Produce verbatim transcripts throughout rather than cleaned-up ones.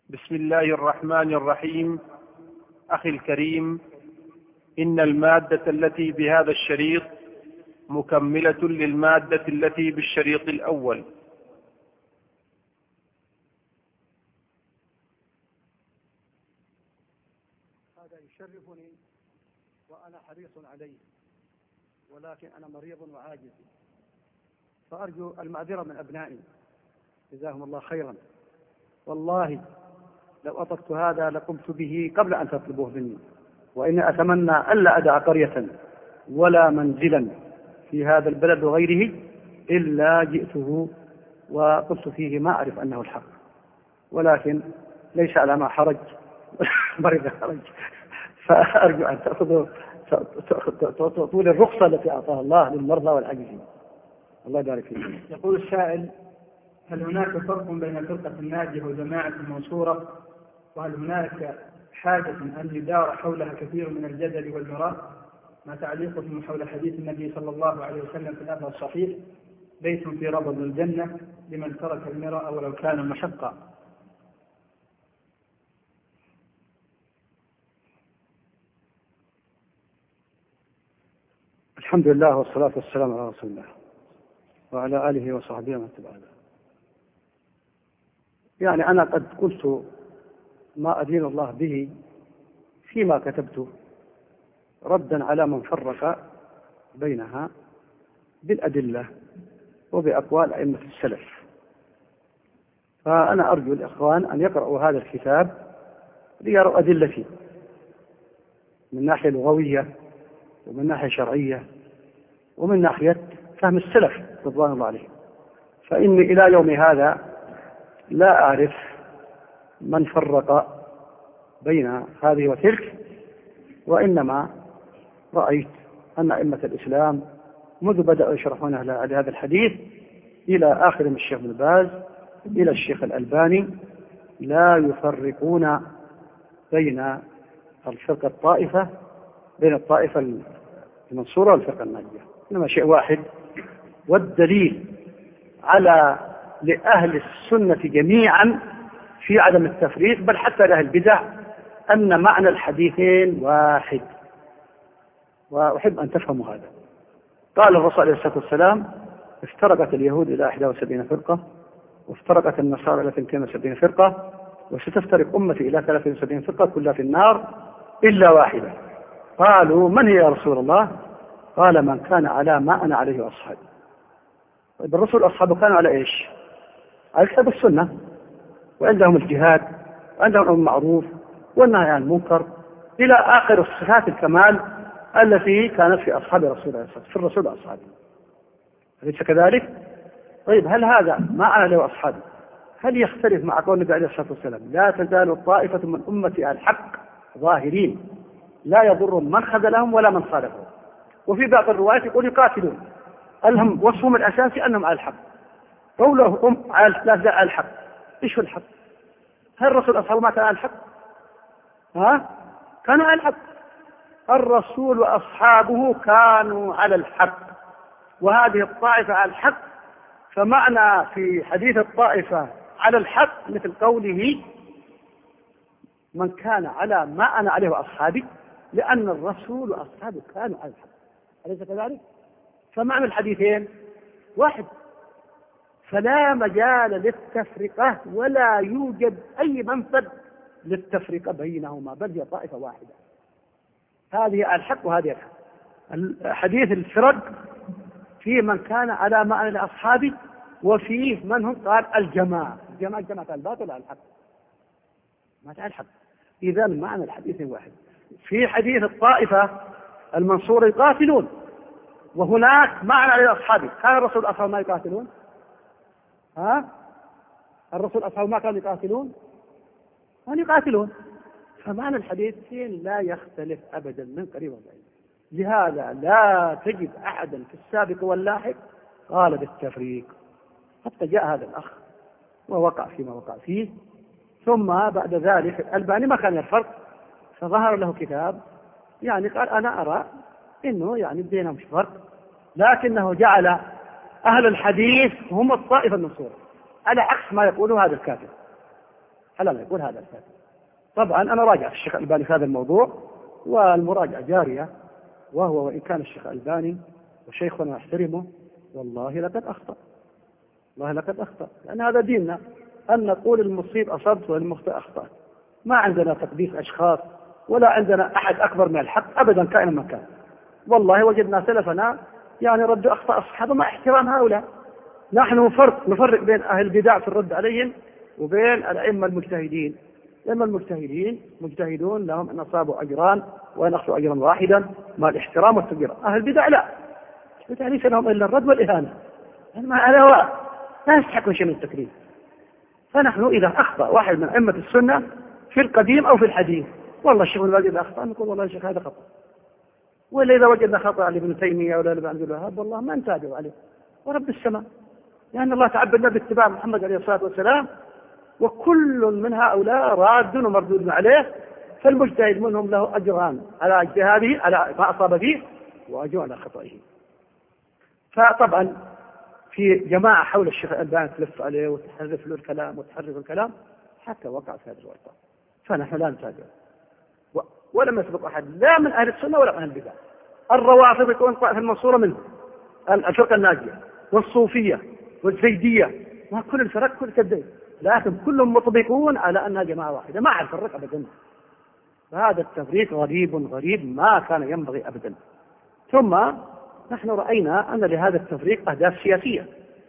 بسم الله الرحمن الرحيم. أخي الكريم، إن المادة التي بهذا الشريط مكملة للمادة التي بالشريط الأول. هذا يشرفني وأنا حريص عليه، ولكن أنا مريض وعاجز، فأرجو المعذرة من أبنائي جزاهم الله خيرا. والله لو أطلقت هذا لقمت به قبل أن تطلبوه مني، وإني أتمنى ألا أدع قرية ولا منزلا في هذا البلد وغيره إلا جئته وقلت فيه ما أعرف أنه الحق، ولكن ليس على ما حرج مريض حرج، فأرجو أن تأخذوا طول الرخصة التي أعطاها الله للمرضى والعاجزين. الله يبارك فيك. يقول السائل: هل هناك فرق بين الفرقة الناجية وجماعة المنصورة؟ وهل هناك حاجة أن يدار حولها كثير من الجدل والمراء؟ ما تعليقكم حول حديث النبي صلى الله عليه وسلم في الأثر الصحيح: بيت في ربض الجنة لمن ترك المراء ولو كان مشقا؟ الحمد لله والصلاة والسلام على رسول الله وعلى آله وصحبه ومن تبعه. يعني أنا قد قلت ما أدين الله به فيما كتبته ردا على من فرق بينها بالأدلة وبأقوال أئمة السلف، فأنا أرجو الإخوان أن يقرأوا هذا الكتاب ليروا أدلتي من ناحية لغوية ومن ناحية شرعية ومن ناحية فهم السلف رضوان الله عليهم. فإني إلى يوم هذا لا أعرف من فرق بين هذه وتلك، وإنما رأيت أن أئمة الإسلام منذ بدأوا يشرحون على هذا الحديث إلى آخر من الشيخ بن باز إلى الشيخ الألباني لا يفرقون بين الفرقة الطائفة بين الطائفة المنصورة والفرقة الناجية، إنما شيء واحد. والدليل على لأهل السنة جميعا في عدم التفريق، بل حتى لأهل البدع، أن معنى الحديثين واحد، وأحب أن تفهموا هذا. قال الرسول عليه الصلاة والسلام: افترقت اليهود إلى إحدى وسبعين فرقة، وافترقت النصارى إلى اثنتين وسبعين فرقة، وستفترق أمتي إلى ثلاثة وسبعين فرقة كلها في النار إلا واحدة. قالوا: من هي يا رسول الله؟ قال: من كان على ما أنا عليه وأصحابي. طيب الرسول أصحابه كانوا على إيش؟ على الكتاب والسنة، وعندهم الجهاد، وعندهم المعروف والنهي عن المنكر إلى آخر صفات الكمال التي كانت في أصحاب رسول الله صلى الله عليه وسلم، في الرسول وأصحابه. أليس كذلك؟ طيب هل هذا ما أنا عليه وأصحابي هل يختلف مع قول النبي عليه الصلاة والسلام: لا تزال طائفة من أمتي على الحق ظاهرين لا يضر من خذلهم ولا من صالحهم؟ وفي بعض الروايات يقول يقاتلون، ألهم وصفهم الأساسي أنهم على الحق. قولهم على لا على الحق، إيش هو الحق؟ هل الرسول أصحابه ما كان على الحق؟ ها؟ كانوا على الحق. الرسول وأصحابه كانوا على الحق، وهذه الطائفة على الحق. فمعنى في حديث الطائفة على الحق مثل قوله: من كان على ما أنا عليه وأصحابي، لأن الرسول وأصحابه كانوا على الحق. أليس كذلك؟ فمعنى الحديثين واحد، فلا مجال للتفرقة ولا يوجد أي منفذ للتفرقة بينهما، بل هي طائفة واحدة، هذه على الحق وهذه الحق. حديث الفرق فيه من كان على ما أنا لأصحابي، وفيه من هم قال الجماعة. الجماعة جماعة الباطل على الحق، ما على الحق. إذا معنى الحديث واحد. في حديث الطائفة المنصور يقاتلون، وهناك معنى على أصحابه. كان الرسول أصحابه ما يقاتلون؟ ها؟ الرسول أصحابه ما كانوا يقاتلون؟ كانوا يقاتلون. فمعنى الحديثين لا يختلف أبدا من قريب وبعيد. لهذا لا تجد أحدا في السابق واللاحق قال بالتفريق، حتى جاء هذا الأخ ووقع فيما وقع فيه، ثم بعد ذلك الألباني ما كان الفرق، فظهر له كتاب يعني قال: أنا أرى إنه يعني بينهم مش فرق، لكنه جعل أهل الحديث هم الطائفة المنصورة، على عكس ما يقوله هذا الكاتب. حلال يقول هذا الكاتب. طبعا أنا راجعت الشيخ الألباني في هذا الموضوع، والمراجعة جارية، وهو وإن كان الشيخ الألباني وشيخنا أحترمه والله لقد أخطأ، والله لقد أخطأ، لأن هذا ديننا أن نقول المصيب أصبت والمخطئ أخطأت. ما عندنا تقديس أشخاص ولا عندنا أحد أكبر من الحق أبدا كائنا ما كان. والله وجدنا سلفنا يعني ردوا أخطاء الصحابة مع احترام هؤلاء. نحن فرق نفرق بين أهل البدع في الرد عليهم وبين الأئمة المجتهدين. الأئمة المجتهدين مجتهدون لهم أن أصابوا أجران وأن أخذوا أجرا واحدا مع الاحترام والتقدير. أهل البدع لا، البدع ليس لهم إلا الرد والإهانة، يعني على هواء لا يستحقون شيء من التكريم. فنحن إذا أخطأ واحد من أئمة السنة في القديم أو في الحديث، والله الشيخ ابن باز إذا أخطأ نقول والله الشيخ هذا خطأ، ولا إذا وجدنا خطأ لابن تيمية ولا لابن عبد الوهاب والله ما نتابع عليه ورب السماء، لأن الله تعبدنا باتباع محمد عليه الصلاة والسلام، وكل من هؤلاء راد ومردود عليه، فالمجتهد منهم له أجران على اجتهاده على ما أصاب فيه وأجر على خطئه. فطبعا في جماعة حول الشيخ الألباني تلف عليه وتحرف له الكلام وتحرف الكلام حتى وقع في هذه الورطة، فنحن لا نتابع، ولم يسبق أحد لا من أهل السنة ولا من أهل البدع. الروافض يكون طائفة المنصورة منهم، الفرقة الناجية والصوفية والزيدية، ما كل الفرق كل كدين، لكن كلهم مطبقون على أنها جماعة واحدة، ما أعرف الفرق أبدا. فهذا التفريق غريب غريب ما كان ينبغي أبدا. ثم نحن رأينا أن لهذا التفريق أهداف سياسية،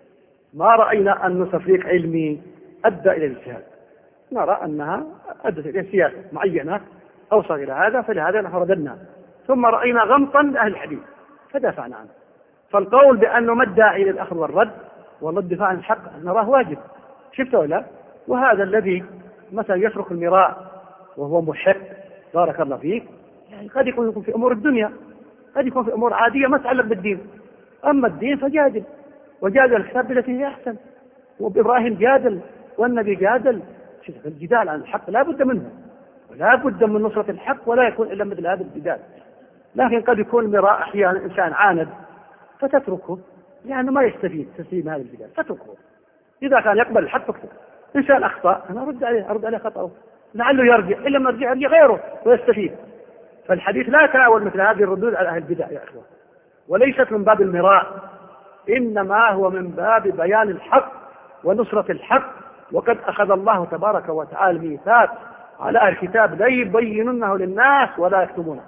ما رأينا أنه تفريق علمي أدى إلى الاجتهاد، نرى أنها أدت إلى سياسة معينة أوصل إلى هذا، فلهذا نحن رددنا. ثم رأينا غمطا لأهل الحديث فدافعنا عنه. فالقول بأنه ما الداعي للأخذ والرد والله الدفاع عن الحق نراه واجب، شفته ولا؟ وهذا الذي مثلا يترك المراء وهو محق بارك الله فيك، يعني قد يكون في أمور الدنيا، قد يكون في أمور عادية ما تتعلق بالدين. أما الدين فجادل، وجادل الكتاب التي هي أحسن، وإبراهيم جادل والنبي جادل. الجدال عن الحق لا بد منه، ولا بد من نصرة الحق، ولا يكون إلا مثل هذا الجدال. لكن قد يكون المراء أحيانا إنسان عاند فتتركه، يعني ما يستفيد تسليم هذا الجدال فتركه. إذا كان يقبل الحق فاكتب، إنسان أخطأ أنا أرد عليه أرد عليه خطأه، لعله يرجع، إلا ما يرجع يرجع غيره ويستفيد. فالحديث لا يتناول مثل هذه الردود على أهل البدع يا أخوة، وليست من باب المراء، إنما هو من باب بيان الحق ونصرة الحق. وقد أخذ الله تبارك وتعالى ميثاق على أهل الكتاب لا يبينونه للناس ولا يكتمونه،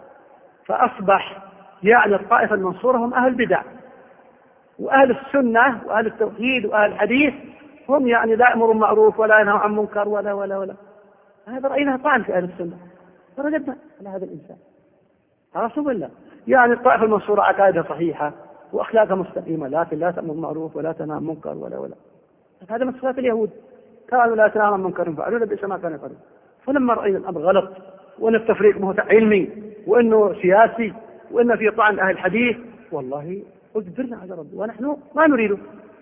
فأصبح يعني الطائفة المنصورة هم أهل البدع، وأهل السنة وأهل التوحيد وأهل الحديث هم يعني لا يأمرون معروف ولا ينهوا عن منكر ولا ولا ولا. هذا رأينا طعن في أهل السنة، فرددنا على هذا الإنسان. عرفتم بالله؟ يعني الطائفة المنصورة عقائدها صحيحة وأخلاقها مستقيمة، لكن لا تأمر معروف ولا تنهى عن منكر ولا ولا. هذا من صفات اليهود، كانوا لا يتناهون عن منكر فعلوا بئس ما كانوا يفعلون. فلما رأينا الأمر غلط، وأن التفريق ما هو علمي وأنه سياسي وأن في طعن أهل الحديث، والله اجبرنا على رد ونحن ما نريده.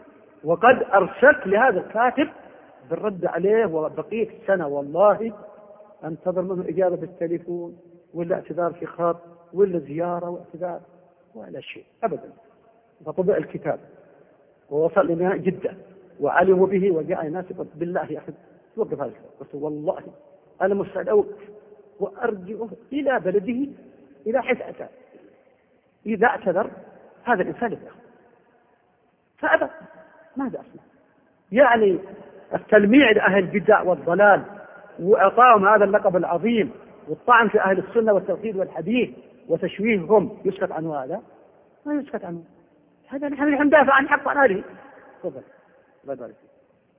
وقد أرسلت لهذا الكاتب بالرد عليه، وبقيت سنة والله أنتظر منه إجابة بالتليفون ولا اعتذار في خط ولا زيارة واعتذار ولا شيء أبدا. فطبع الكتاب ووصل لنا جدة وعلموا به، وجاء الناس يقول بالله يا أخي توقف هذا الكتاب. قلت والله أنا مستعد أوقف وأرجعه إلى بلده إلى حيث أتى، إذا اعتذر هذا الإنسان يأخذ. فأبى، ماذا أصنع؟ يعني التلميع لأهل البدع والضلال وإعطاهم هذا اللقب العظيم والطعن في أهل السنة والتوحيد والحديث وتشويههم يسكت عنه؟ هذا ما يسكت عنه، هذا نحن ندافع عن حق عن هذه. تفضل. الله يبارك فيك.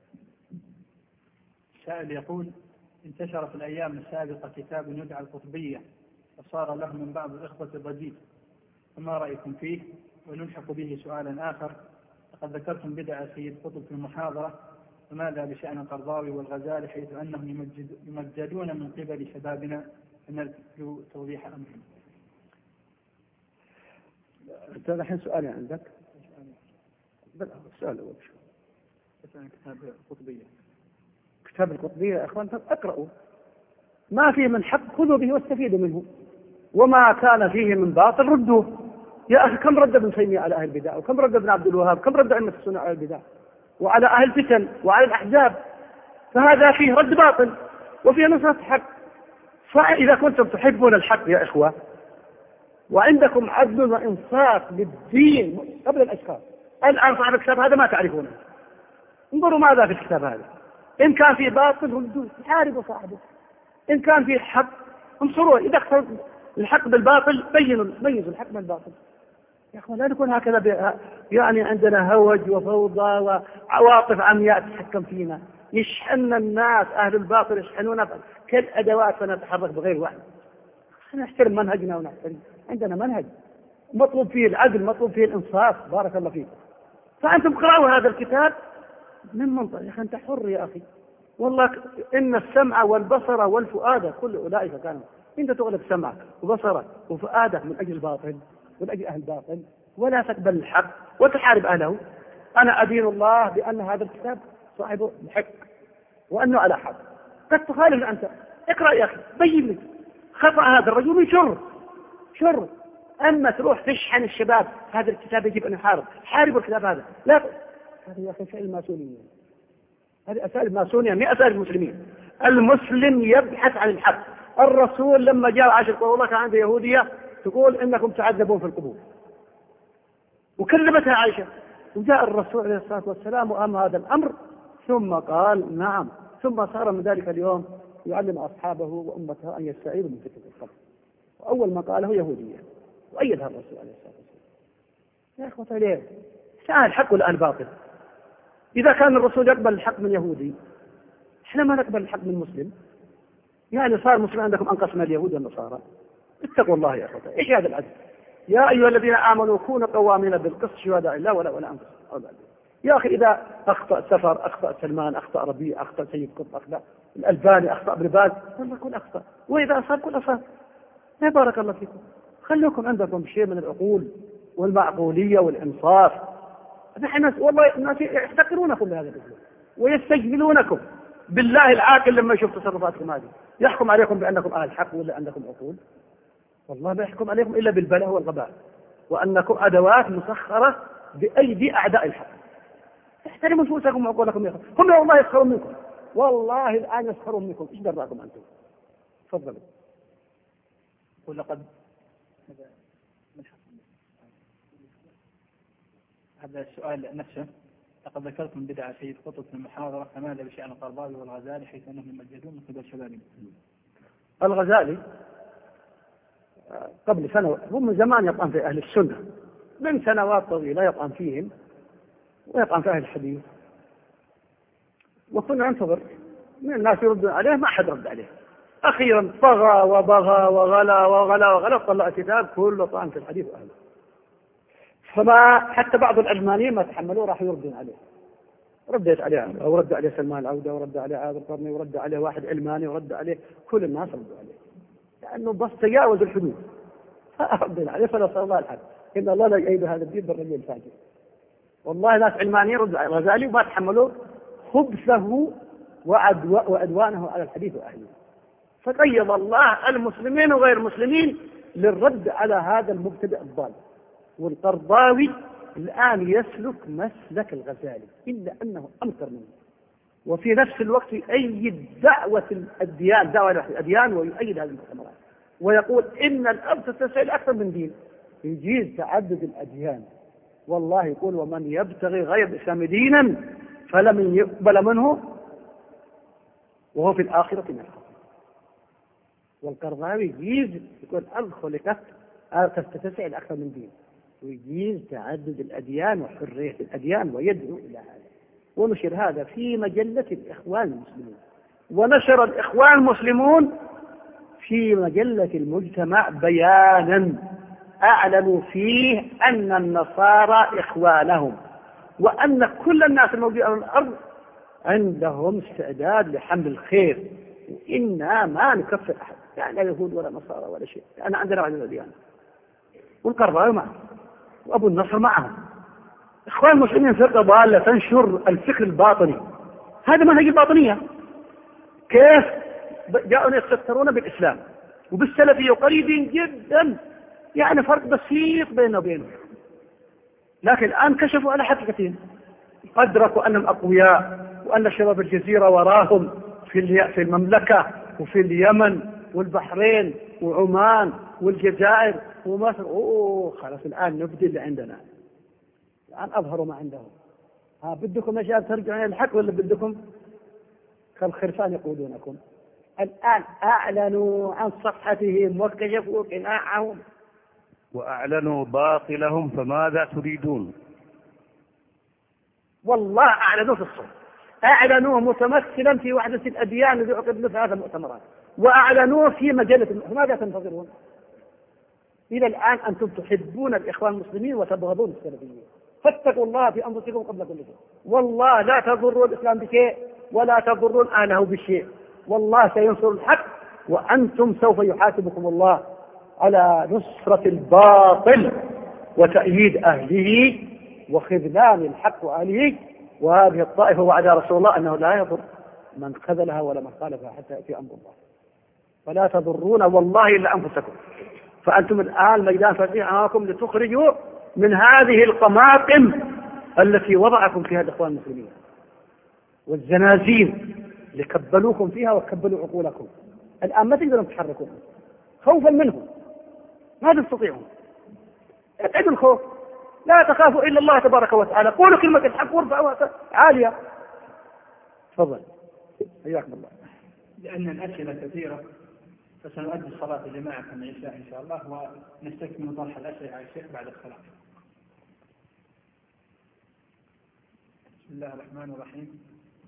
السائل يقول: انتشر في الأيام السابقة كتاب يدعى القطبية، وصار له من بعض الإخوة ضجيج، فما رأيكم فيه؟ ونلحق به سؤالا آخر: لقد ذكرتم بدع سيد قطب في المحاضرة، فماذا بشأن القرضاوي والغزالي حيث أنهم يمجد يمجدون من قبل شبابنا؟ فنرجو توضيح أمرهم. أنت الحين سؤالي عندك؟ السؤال الأول شو؟ كتاب القطبية. كتاب القطبية يا أخوان اقرأوا، ما فيه من حق خذوا به واستفيدوا منه، وما كان فيه من باطل ردوه. يا أخي كم رد ابن تيمية على أهل البدع، وكم رد ابن عبد الوهاب، كم رد أئمة السنة على البدع وعلى أهل الفتن وعلى الأحزاب، فهذا فيه رد باطل. وفيها نصرة حق. فإذا كنتم تحبون الحق يا إخوة وعندكم عدل وإنصاف للدين قبل الأشخاص، الآن صاحب الكتاب هذا ما تعرفونه، انظروا ماذا في الكتاب هذا، إن كان فيه باطل هم حاربوا صاحبه، إن كان فيه حق انصروه، إذا اختار الحق بالباطل بينوا ميزوا الحق من الباطل. يا أخوان لا نكون هكذا، يعني عندنا هوج وفوضى وعواطف عمياء تتحكم فينا، يشحن الناس أهل الباطل يشحنون كالأدوات فنتحرك بغير وعي. نحترم منهجنا ونحترم، عندنا منهج مطلوب فيه العدل، مطلوب فيه الإنصاف. بارك الله فيكم. فأنتم قرأوا هذا الكتاب من منطق، يا أخي أنت حر يا أخي، والله إن السمع والبصر والفؤاد كل أولئك كانوا، أنت تغلب سمعك وبصرك وفؤادك من أجل الباطل من أجل أهل الباطل، ولا تقبل الحق وتحارب أهله. أنا أدين الله بأن هذا الكتاب صاحبه محق وأنه على حق، قد تخالف أنت، اقرأ يا أخي بين لي خطأ هذا الرجل شر شر. أما تروح تشحن الشباب هذا الكتاب يجب أن يحارب، حاربوا الكتاب هذا، لا هذه يا أخي أسائل ماسونية، هذه أسائل ماسونية من أسائل المسلمين. المسلم يبحث عن الحق. الرسول لما جاء عاشر قول الله كان عنده يهودية تقول إنكم تعذبون في القبور وكذبتها عائشة، وجاء الرسول عليه الصلاة والسلام وأم هذا الأمر ثم قال نعم، ثم صار من ذلك اليوم يعلم أصحابه وأمته أن يستعيذوا من فتنة القبر، وأول ما قاله يهودية وأيدها الرسول عليه الصلاة والسلام. يا إخوة ليه سأل الحق والآن باطل؟ إذا كان الرسول يقبل الحق من يهودي إحنا ما نقبل الحق من مسلم، يعني صار مسلم عندكم أنقص من اليهود والنصارى. اتقوا الله يا أخوة، إيش هذا العدل؟ يا أيها الذين آمنوا كونوا قوامين بالقسط شهداء لله ولا ولا أنفسكم. يا أخي إذا أخطأ سفر، أخطأ سلمان، أخطأ ربيع، أخطأ سيد قطب، أخطأ الألباني، أخطأ ابن باز، والله كل أخطأ، وإذا أصاب كل أصاب. يا بارك الله فيكم، خلوكم عندكم شيء من العقول والمعقولية والإنصاف. نحن والله الناس يحتقرونكم بهذا الأسلوب ويستجملونكم. بالله العاقل لما يشوف تصرفاتكم هذه يحكم عليكم بأنكم أهل حق ولا عندكم عقول؟ والله ما يحكم عليكم إلا بالبلاء والغباء، وأنكم أدوات مسخرة بأيدي أعداء الحق. احترموا نفوسكم وعقولكم يا أخي. هم والله يسخرون منكم، والله الآن يسخرون منكم. إيش دراكم أنتم؟ تفضلوا. ولقد هذا السؤال نفسه، لقد ذكرتم بدعة سيد قطب في المحاضرة، فماذا بشأن القرضاوي والغزالي حيث أنهم يمجدون من قبل شباب المسلمين؟ الغزالي قبل سنة هم من زمان يطعن في أهل السنة، من سنوات طويلة يطعن فيهم ويطعن في أهل الحديث، وكنا ننتظر من الناس يردون عليه، ما حد رد عليه. أخيرا طغى وبغى وغلا وغلا وغلا طلع الكتاب كله طعن في الحديث وأهله، فما حتى بعض العلمانيين ما تحملوه راح يردون عليه. رديت عليه أو رد عليه سلمان العودة ورد عليه عاد القرني ورد عليه واحد علماني ورد عليه كل الناس ردوا عليه، لأنه بس تجاوز الحدود. فردنا عليه فنسأل الله الحق، إن الله لا يؤيد هذا الدين بالرجل الفاجر. والله ناس علمانيين ردوا على الغزالي وما تحملوه خبثه وعدوانه على الحديث وأهله. فقيض الله المسلمين وغير المسلمين للرد على هذا المبتدع الضال. والقرضاوي الآن يسلك مسلك الغزالي إلا أنه أمكر منه، وفي نفس الوقت يؤيد دعوة الأديان، دعوة الأديان، ويؤيد هذه المؤتمرات ويقول إن الأرض تسعى أكثر من دين، يجيز تعدد الأديان. والله يقول ومن يبتغي غير الإسلام دينا فلم يقبل منه وهو في الآخرة من الخاسرين. والقرضاوي يجيز يقول الأرض خلقت تتسع أكثر من دين، ويجيز تعدد الأديان وحرية الأديان ويدعو إلى هذا. ونشر هذا في مجلة الإخوان المسلمون، ونشر الإخوان المسلمون في مجلة المجتمع بيانا أعلنوا فيه أن النصارى إخوانهم، وأن كل الناس الموجودين على الأرض عندهم استعداد لحمل الخير، وإنا ما نكفر أحد، يعني لا يهود ولا نصارى ولا شيء، أنا عندنا عدد الأديان. والقرضاوي معهم وأبو النصر معهم. إخوان المسلمين فرقة ضالة تنشر الفكر الباطني، هذا منهج الباطنية. كيف جاءوا يتسترون بالإسلام وبالسلفية قريبين جدا، يعني فرق بسيط بينه وبينهم، لكن الآن كشفوا على حقيقتهم، أدركوا أنهم أقوياء وأن شباب الجزيرة وراهم، في في المملكة وفي اليمن والبحرين وعمان والجزائر ومصر. أوه خلاص الآن نبدي اللي عندنا، الآن أظهروا ما عندهم. ها بدكم يا شباب ترجعون إلى الحق ولا بدكم كالخرفان يقودونكم؟ الآن أعلنوا عن صفحتهم وكشفوا قناعهم وأعلنوا باطلهم، فماذا تريدون؟ والله أعلنوا في الصوت، أعلنوا متمثلا في وحدة الأديان الذي عقد مثل هذا المؤتمرات، وأعلنوا في مجلة. ماذا تنتظرون؟ إلى الآن أنتم تحبون الإخوان المسلمين وتبغضون السلفيين، فاتقوا الله في أنفسكم قبل كل شيء. والله لا تضرون الإسلام بشيء ولا تضرون أهله بشيء، والله سينصر الحق، وأنتم سوف يحاسبكم الله على نصرة الباطل وتأييد أهله وخذلان الحق وأهله. وهذه الطائفة وعد رسول الله أنه لا يضر من خذلها ولا من خالفها حتى يأتي أمر الله، فلا تضرون والله إلا أنفسكم. فأنتم الآن ميدان فتح أمامكم لتخرجوا من هذه القماقم التي وضعكم فيها الإخوان المسلمين والزنازين اللي كبلوكم فيها وكبلوا عقولكم. الآن ما تقدرون تحركون خوفا منهم، ما تستطيعون. ابعدوا الخوف، لا تخافوا إلا الله تبارك وتعالى، قولوا كلمة الحق وارفعوها عالية. تفضل حياكم الله. لأن الأسئلة كثيرة فسنؤدي الصلاة جماعة العشاء إن شاء الله، ونستكمل طرح الأسئلة على الشيخ بعد الصلاة. بسم الله الرحمن الرحيم.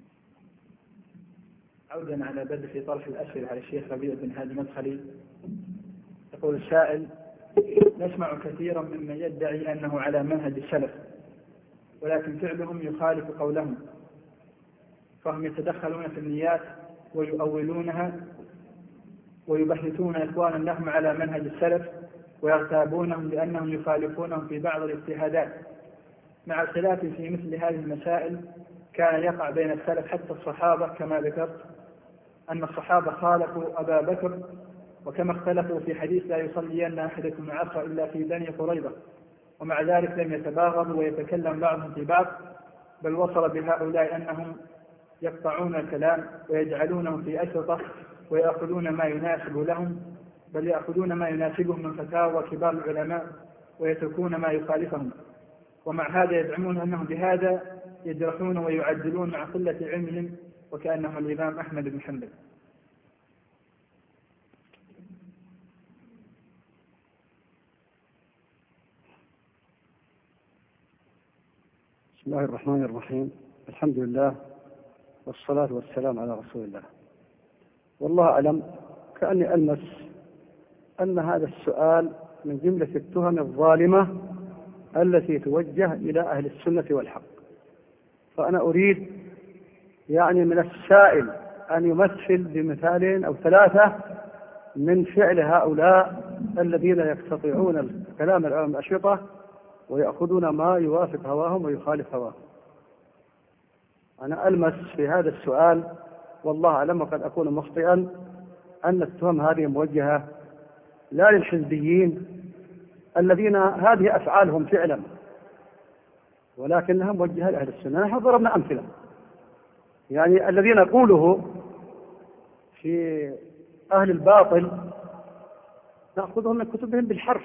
عودا على بدء في طرح الأسئلة على الشيخ ربيع بن هادي مدخلي، يقول السائل: نسمع كثيرا ممن يدعي أنه على منهج السلف، ولكن فعلهم يخالف قولهم، فهم يتدخلون في النيات ويؤولونها ويبحثون إخوانا لهم على منهج السلف ويغتابونهم لأنهم يخالفونهم في بعض الاجتهادات، مع الخلاف في مثل هذه المسائل كان يقع بين السلف حتى الصحابة، كما ذكرت أن الصحابة خالفوا أبا بكر، وكما اختلفوا في حديث لا يصلين أحدكم العصر إلا في بني قريظة، ومع ذلك لم يتباغضوا ويتكلم بعضهم في بعض، بل وصل بهؤلاء أنهم يقطعون الكلام ويجعلونه في أشرطة ويأخذون ما يناسب لهم، بل يأخذون ما يناسبهم من فتاوى كبار العلماء ويتركون ما يخالفهم، ومع هذا يزعمون أنهم بهذا يجرحون ويعدلون مع قلة علمهم وكأنهم الإمام أحمد بن حنبل. بسم الله الرحمن الرحيم. الحمد لله والصلاة والسلام على رسول الله. والله أعلم كأني ألمس أن هذا السؤال من جملة التهم الظالمة التي توجه إلى أهل السنة والحق، فأنا أريد يعني من السائل أن يمثل بمثالين أو ثلاثة من فعل هؤلاء الذين يستطيعون الكلام العام الأشرطة ويأخذون ما يوافق هواهم ويخالف هواهم. أنا ألمس في هذا السؤال والله أعلم وقد أكون مخطئا أن التهم هذه موجهة لا للحزبيين الذين هذه أفعالهم فعلا، ولكنها موجهة لأهل السنة. نحن ضربنا أمثلة، يعني الذين نقوله في أهل الباطل نأخذهم من كتبهم بالحرف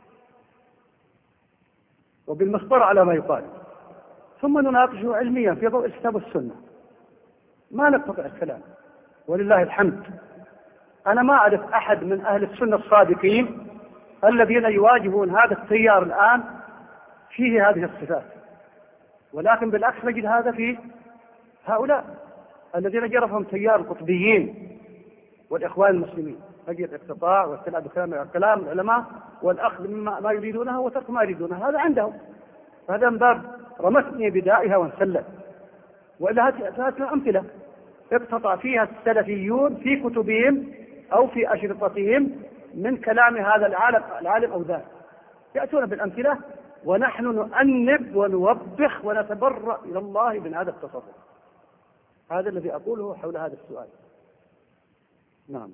وبالمسطرة على ما يقال، ثم نناقشه علميا في ضوء الكتاب والسنة، ما نقطع الكلام ولله الحمد. أنا ما أعرف أحد من أهل السنة الصادقين الذين يواجهون هذا التيار الآن فيه هذه الصفات، ولكن بالعكس نجد هذا في هؤلاء الذين جرفهم تيار القطبيين والإخوان المسلمين، نجد الاقتطاع واستناد كلام العلماء والأخذ مما ما يريدونه وترك ما يريدونه، هذا عندهم. هذا من باب رمتني بدائها وانسلت. وإلا هاتنا أمثلة اقتطع فيها السلفيون في كتبهم أو في أشرطتهم من كلام هذا العالم العالم أو ذاك، يأتون بالأمثلة ونحن نؤنب ونوبخ ونتبرأ إلى الله من هذا التصرف. هذا الذي أقوله حول هذا السؤال. نعم.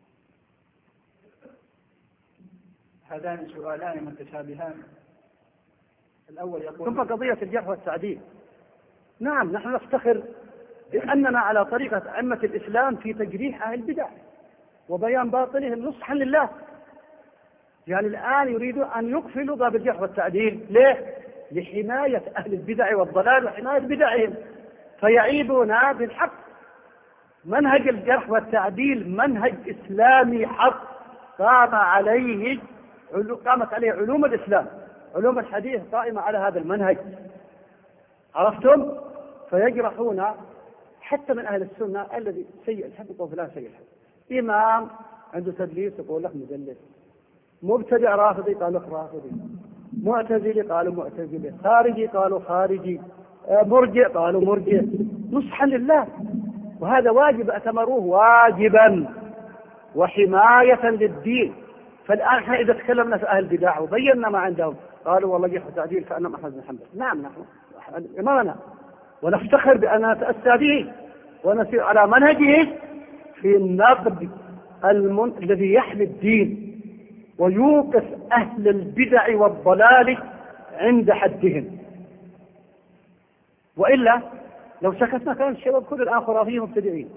هذان سؤالان متشابهان. الأول يقول ثم قضية الجرح والتعديل. نعم نحن نفتخر لأننا على طريقة أئمة الإسلام في تجريح أهل البدع وبيان باطلهم نصحا لله. يعني الآن يريدون أن يقفلوا باب الجرح والتعديل. ليه؟ لحماية أهل البدع والضلال وحماية بدعهم، فيعيبون بالحق. منهج الجرح والتعديل منهج إسلامي حق قام عليه قامت عليه علوم الإسلام، علوم الحديث قائمة على هذا المنهج. عرفتم؟ فيجرحون حتى من أهل السنة الذي سيء الحفظ وفلان سيء الحفظ. إمام عنده تدليس يقول لك مدلس، مبتدع رافضي قالوا رافضي، معتزلي قالوا معتزلي، خارجي قالوا خارجي، مرجئ قالوا مرجئ، نصحا لله. وهذا واجب اعتبروه واجبا وحماية للدين. فالآن احنا إذا تكلمنا في أهل البدع وبينا ما عندهم قالوا والله جرح وتعديل كأنهم أحمد بن حنبل. نعم نحن إمامنا ونفتخر بأننا نتأسى به ونسير على منهجه في النقد المن... الذي يحمي الدين ويوقف أهل البدع والضلال عند حدهم. وإلا لو سكتنا كان الشباب كل الآن خرافيين مبتدعين.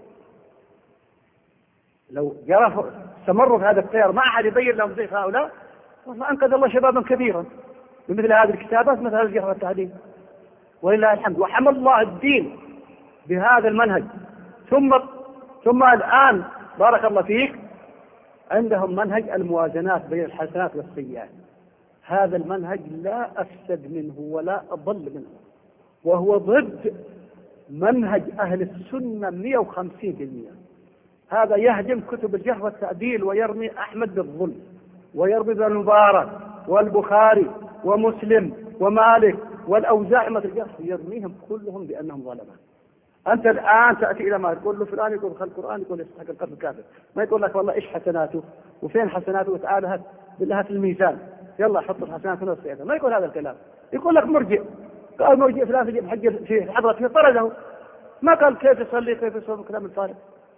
لو جرفوا استمروا في هذا التيار ما أحد يبين لهم زي هؤلاء والله أنقذ الله شبابا كبيرا بمثل هذه الكتابات مثل هذا الجرح والتعديل. ولله الحمد. وحمى الله الدين بهذا المنهج. ثم ثم الآن بارك الله فيك عندهم منهج الموازنات بين الحسنات والسيئات. هذا المنهج لا أفسد منه ولا أضل منه، وهو ضد منهج أهل السنة مئة وخمسين بالمئة. هذا يهدم كتب الجرح والتعديل ويرمي أحمد بالظلم ويرمي ابن المبارك والبخاري ومسلم ومالك والأوزاعي مثل الجرح، يرميهم كلهم بأنهم ظلمة. أنت الآن تأتي إلى ما تقول له فلان يقول خلق القرآن يقول يستحق القتل كافر، ما يقول لك والله إيش حسناته وفين حسناته وتعالى بالله في الميزان يلا حط الحسنات والسيئات، ما يقول هذا الكلام. يقول لك مرجئ، قال مرجئ فلان في حج في حضرته طرده، ما قال كيف يصلي كيف يصوم كلام الفارغ،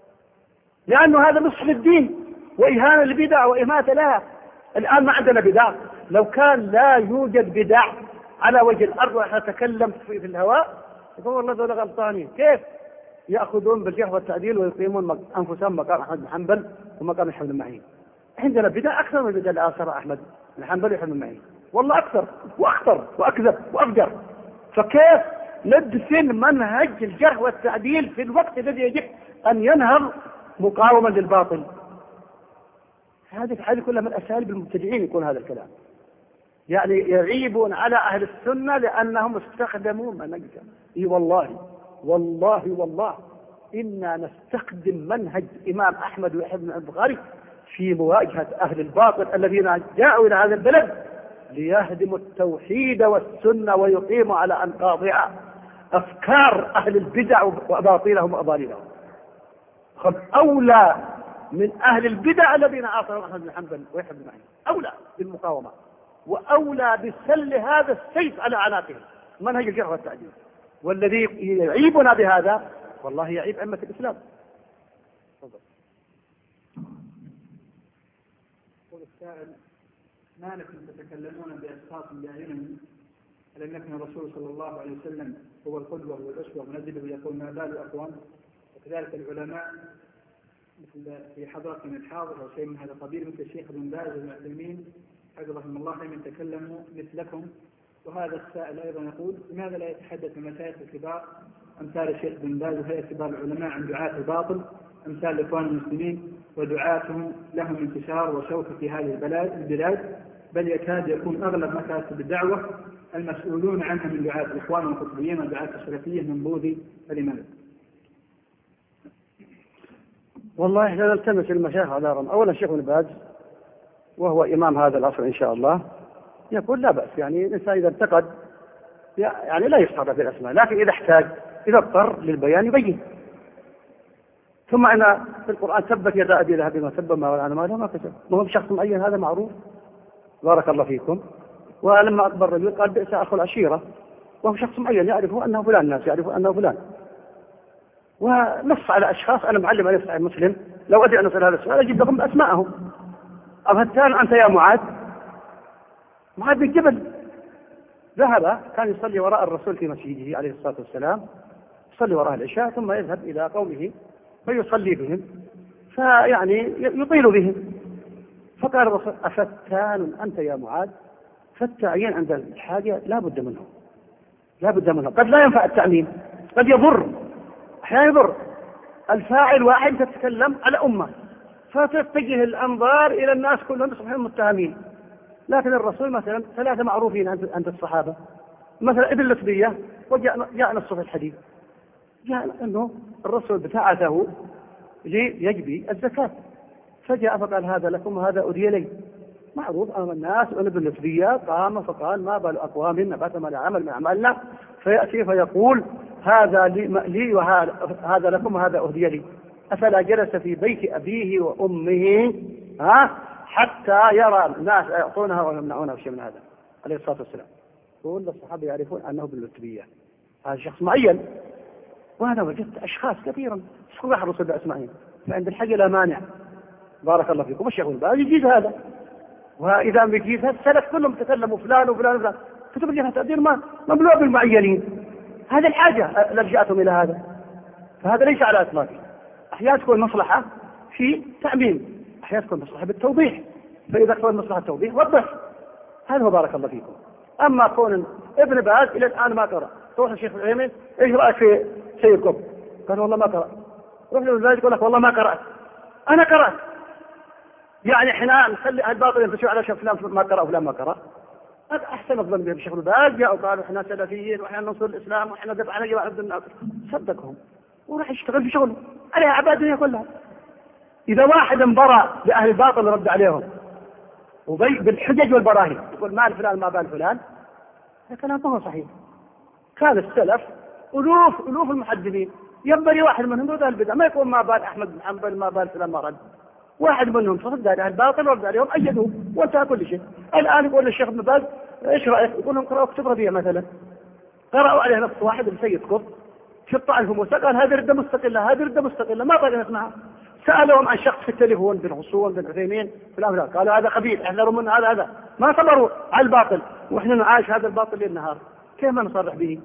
لأنه هذا نصح للدين وإهانة للبدع وإماتة لها. الآن ما عندنا بدع. لو كان لا يوجد بدع على وجه الأرض ونتكلم في الهواء يقول والله ذولا غلطانين. كيف يأخذون بالجرح والتعديل ويقيمون أنفسهم مقام أحمد بن حنبل ومقام أحمد بن معين؟ عندنا بدع أكثر من بدع الآثار أحمد بن حنبل وأحمد بن معين، والله أكثر وأخطر وأكذب وأفجر. فكيف ندفن منهج الجرح والتعديل في الوقت الذي يجب أن ينهض مقاومة للباطل؟ هذه هذه كلها من أساليب المبتدعين يكون هذا الكلام. يعني يعيبون على أهل السنة لأنهم استخدموا منهج. إي والله والله والله إنا نستخدم منهج إمام أحمد وابن البخاري في مواجهة أهل الباطل الذين جاءوا إلى هذا البلد ليهدموا التوحيد والسنة ويقيموا على أنقاضها أفكار أهل البدع وأباطيلهم وأضاليلهم. خب أولى من أهل البدع الذين عاصروا أحمد بن حنبل ويحيى بن معين أولى بالمقاومة وأولى بسل هذا السيف على عناقهم منهج الجرح والتعديل. والذي يعيبنا بهذا والله يعيب أئمة الإسلام. يقول السائل: ما لكم تتكلمون بأشخاص بأعينهم ألم يكن الرسول صلى الله عليه وسلم هو القدوة والأسوة ونزله يقول ما بال أقوام؟ وكذلك العلماء مثل في حضرتنا الحاضر أو شيء من هذا القبيل مثل الشيخ ابن باز وابن عثيمين حفظهم الله لم يتكلموا مثلكم. وهذا السائل أيضا يقول: لماذا لا يتحدث المشايخ الكبار أمثال الشيخ ابن باز وهي كبار العلماء عن دعاة الباطل أمثال الإخوان المسلمين ودعاتهم لهم انتشار وشوكة في هذه البلاد، بل يكاد يكون أغلب مكاتب الدعوة المسؤولون عنها من دعاة الإخوان والقطبيين ودعاة السلفيين من بوذي. فلماذا؟ والله احنا نلتمس المشايخ على رم. اولا الشيخ ابن باز وهو امام هذا العصر ان شاء الله يقول لا باس، يعني الانسان اذا انتقد يعني لا يصحر في الاسماء، لكن اذا احتاج اذا اضطر للبيان يبين. ثم ان في القران تبت يدا ابي لهب ما تب ما ولعن ما له ما كسب، ما هو بشخص معين هذا معروف بارك الله فيكم. ولما اكبر الرجل قال بئس اخو العشيره، وهو شخص معين يعرف انه فلان، الناس يعرف انه فلان. ونص على أشخاص أنا معلم عليه صحيح مسلم لو أدري أن أسأل هذا السؤال أجيب لكم أسماءهم. أبهتان أنت يا معاذ؟ معاذ بن جبل ذهب كان يصلي وراء الرسول في مسجده عليه الصلاة والسلام، يصلي وراء العشاء ثم يذهب إلى قومه فيصلي بهم، فيعني يطيل بهم. فقال الرسول: أفتان أنت يا معاذ؟ فالتعيين عند الحاجة لا بد منه، لا بد منه. قد لا ينفع التعميم، قد يضر، أحيانا يضر. الفاعل واحد تتكلم على أمة فتتجه الأنظار إلى الناس كلهم يصبحون متهمين. لكن الرسول مثلا ثلاثة معروفين عند الصحابة، مثلا ابن لتبية، وجاء نص في الحديث جاء أنه الرسول بعثه ليجبي الزكاة، فجاء فقال: هذا لكم وهذا أهدي لي. معروف أمام الناس أن ابن لتبية قام فقال: ما بال أقوام نباتهم على عمل من أعمالنا، فيأتي فيقول: هذا لي وهذا لكم وهذا أهدي لي. أفلا جلس في بيت أبيه وأمه ها حتى يرى الناس يعطونها ويمنعونها وشيء من هذا عليه الصلاة والسلام. كل الصحابة يعرفون أنه ابن لتبية، هذا شخص معين. وأنا وجدت أشخاص كثيرا يذكر الرسول بأسمائهم، فعند الحق لا مانع. بارك الله فيكم. الشيخ الباز يجيز هذا، وإذا بيجيز السلف كلهم تكلموا فلان وفلان وفلان. كتب الجهة تقدير ما مملوء بالمعينين، هذه الحاجة لجأتهم إلى هذا، فهذا ليس على إطلاقه. أحيانا تكون مصلحة في تعميم، أحيانا تكون مصلحة بالتوضيح، فإذا كان مصلحة التوضيح وضح. هذا هو بارك الله فيكم. أما كون ابن باز إلى الآن ما قرأ، تروح الشيخ العثيمين: إيش رأيك في سيد قطب؟ قال: والله ما قرأ. روح له الباز يقول لك: والله ما قرأت. أنا قرأت. يعني إحنا نخلي الباطل ينتشر على شيخ فلان ما قرأ وفلان ما قرأ. هذا أحسن أفضل من الشيخ الباز جاءوا قالوا: إحنا سلفيين وإحنا ننصر الإسلام وإحنا ندفع عن جماعة الناس. صدقهم وراح يشتغل في شغله عليها عباد الدنيا كلها. إذا واحد انبرى لأهل الباطل رد عليهم وبي بالحجج والبراهين، يقول: مال فلان ما بال فلان، هذا كلام ما هو صحيح. كان السلف ألوف ألوف المحدثين ينبري واحد منهم رد البدع، ما يكون ما بال أحمد بن حنبل ما بال فلان ما رد، واحد منهم فرد على الباطل ورد عليهم أيدوه وانتهى كل شيء. الآن يقول للشيخ ابن باز: إيش رأيك؟ يقول لهم: قرأوا كتب ربيع مثلا، قرأوا عليه نص واحد لسيد قطب في الطعن في موسى، قال: هذه ردة مستقلة، هذه ردة مستقلة، ما طاقنا نسمعها. سألهم عن شخص في التليفون بن غصون بن عثيمين فلان، قالوا: هذا خبيث، احذروا من هذا هذا. ما صبروا على الباطل، واحنا نعاش هذا الباطل ليل نهار، كيف ما نصرح به؟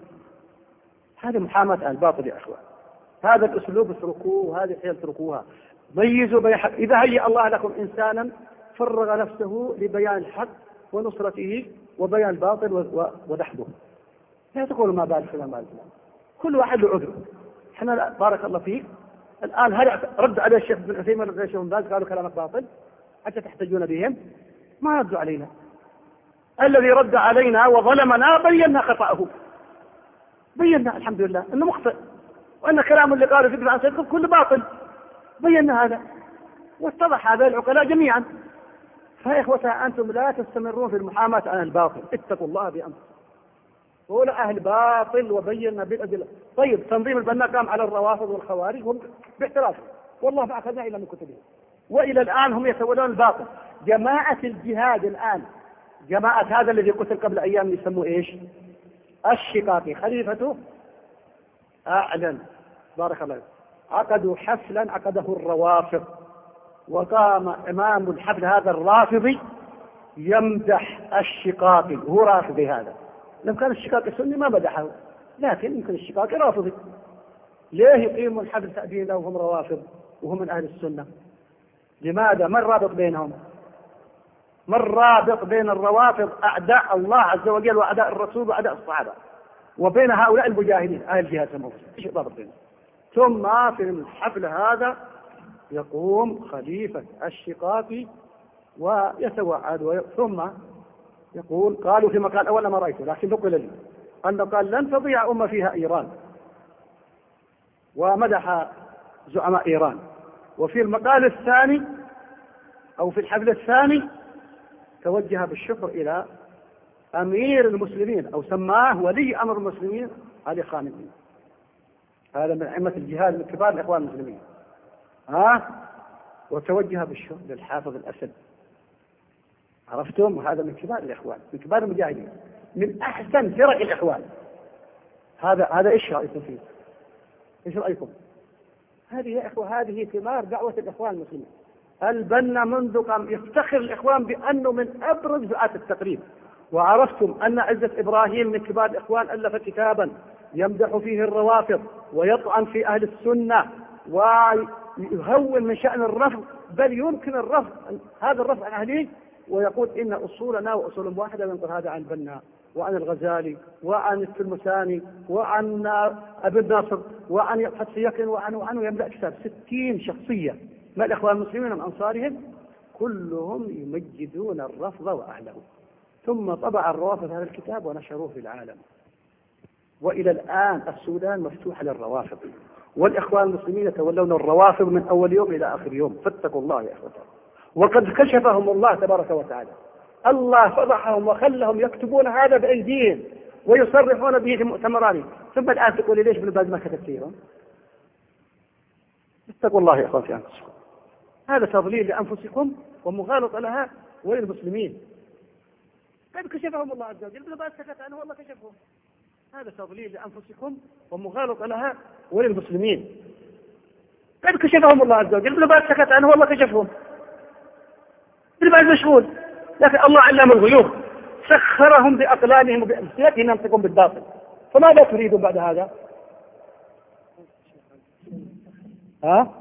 هذه محاماة على الباطل يا اخوان. هذا الاسلوب اتركوه، وهذه الحيل اتركوها. ميزوا بين حق. اذا هيأ الله لكم انسانا فرغ نفسه لبيان الحق ونصرته وبيان الباطل ودحضه، لا تقولوا ما بال فلان ما بال فلان، كل واحد له عذر. احنا بارك الله فيك الآن هل رد على الشيخ بن عثيمين رد على الشيخ بن باز قالوا كلامك باطل حتى تحتجون بهم؟ ما ردوا علينا. الذي رد علينا وظلمنا بينا خطأه، بينا الحمد لله انه مخطئ، وان كلام اللي قالوا في عن سيدكم كله باطل، بينا هذا واتضح هذا العقلاء جميعا. فيا إخوة أنتم لا تستمرون في المحاماة عن الباطل، اتقوا الله بأنفسكم. قول أهل باطل وبينا بالأدلة. طيب تنظيم البنا قام على الروافض والخوارج هم باحترافهم، والله ما أخذنا إلا من كتبهم، وإلى الآن هم يتولون الباطل. جماعة الجهاد الآن، جماعة هذا الذي قتل قبل أيام يسموه إيش؟ الشقاقي، خليفته أعلن بارك الله عقدوا حفلا عقده الروافض، وقام إمام الحفل هذا الرافضي يمدح الشقاقي، هو رافضي هذا، لو كان الشقاقي سني ما مدحه، لكن يمكن الشقاقي رافضي. ليه يقيموا الحفل تأدين له وهم روافض وهم من أهل السنة؟ لماذا؟ ما الرابط بينهم؟ ما الرابط بين الروافض أعداء الله عز وجل وأعداء الرسول وأعداء الصحابة وبين هؤلاء المجاهدين أهل الجهاد الموجود؟ إيش الرابط بينهم؟ ثم في الحفل هذا يقوم خليفة الشقاقي ويتوعد وي... ثم يقول قالوا في مقال أول ما رأيته لكن نقل لي أنه قال لن تضيع أمة فيها إيران، ومدح زعماء إيران. وفي المقال الثاني أو في الحفل الثاني توجه بالشكر إلى أمير المسلمين أو سماه ولي أمر المسلمين علي خامنئي، هذا من أئمة الجهاد من كبار الإخوان المسلمين. ها وتوجه بالشكر للحافظ الأسد، عرفتم؟ وهذا من كبار الإخوان من كبار المجاهدين من أحسن فرق الإخوان. هذا هذا إيش رأيكم فيه؟ إيش رأيكم؟ هذه يا إخوة هذه ثمار دعوة الإخوان المسلمين. البنا منذ قام يفتخر الإخوان بأنه من أبرز دعاة التقريب. وعرفتم أن عزة إبراهيم من كبار الإخوان ألف كتابا يمدح فيه الروافض ويطعن في أهل السنة ويهون من شأن الرفض، بل يمكن الرفض هذا الرفض عن أهله، ويقول إن أصولنا وأصول واحدة، وينقل هذا عن البنا وعن الغزالي وعن التلمساني وعن أبي الناصر وعن يقحط سيكن وعن وعنه يملأ كتاب ستين شخصية من الإخوان المسلمين من أنصارهم، كلهم يمجدون الرفض وأهله. ثم طبع الروافض هذا الكتاب ونشروه في العالم، وإلى الآن السودان مفتوح للروافض، والإخوان المسلمين يتولون الروافض من أول يوم إلى آخر يوم، فاتقوا الله يا إخوة. وقد كشفهم الله تبارك وتعالى، الله فضحهم وخلهم يكتبون هذا بأيديهم ويصرحون به في مؤتمراتهم، ثم الآن تقول ليش ابن باز ما كتب فيهم؟ اتقوا الله يا إخوة في أنفسكم، هذا تضليل لأنفسكم ومغالطة لها وللمسلمين. قد كشفهم الله عز وجل، ابن باز سكت عنه والله كشفهم، هذا تضليل لأنفسكم ومغالطة لها وللمسلمين. قد كشفهم الله عز وجل، ابن باز سكت عنه والله كشفهم، ابن باز مشغول، لكن الله علم الغيوب سخرهم بأقلامهم وبألسنتهم ينطقون بالباطل، فماذا تريدون بعد هذا؟ ها؟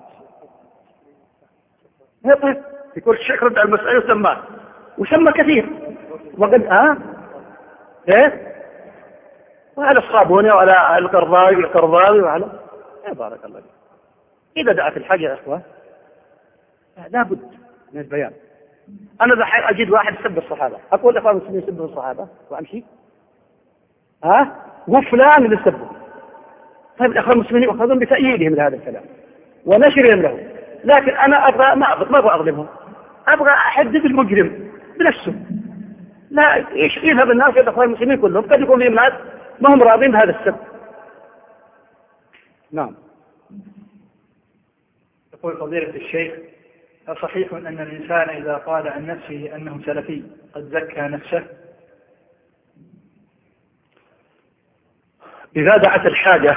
طيب يقول الشيخ رد على المسألة يسمى وسمى كثير، وقد ها؟ ايه؟ وعلى الصابوني وعلى القرضاوي القرضاوي وعلى يا بارك الله فيك. إذا دعت الحاجة يا إخوة لابد من البيان. أنا دحين أجد واحد يسب الصحابة، أقول لإخوان المسلمين يسبوا الصحابة وأمشي؟ ها؟ وفلان اللي يسبه. طيب الإخوان المسلمين يأخذون بتأييدهم لهذا الكلام ونشرهم له، لكن أنا أبغى ما أبغى ما أبغى أظلمهم، أبغى أحدد المجرم بنفسه. لا يذهب الناس إلى الإخوان المسلمين كلهم، قد يكون فيهم ناس ما هم راضين بهذا السب. نعم. يقول فضيلة الشيخ: صحيح أن الإنسان إذا قال عن نفسه أنه سلفي قد زكى نفسه؟ إذا دعت الحاجة،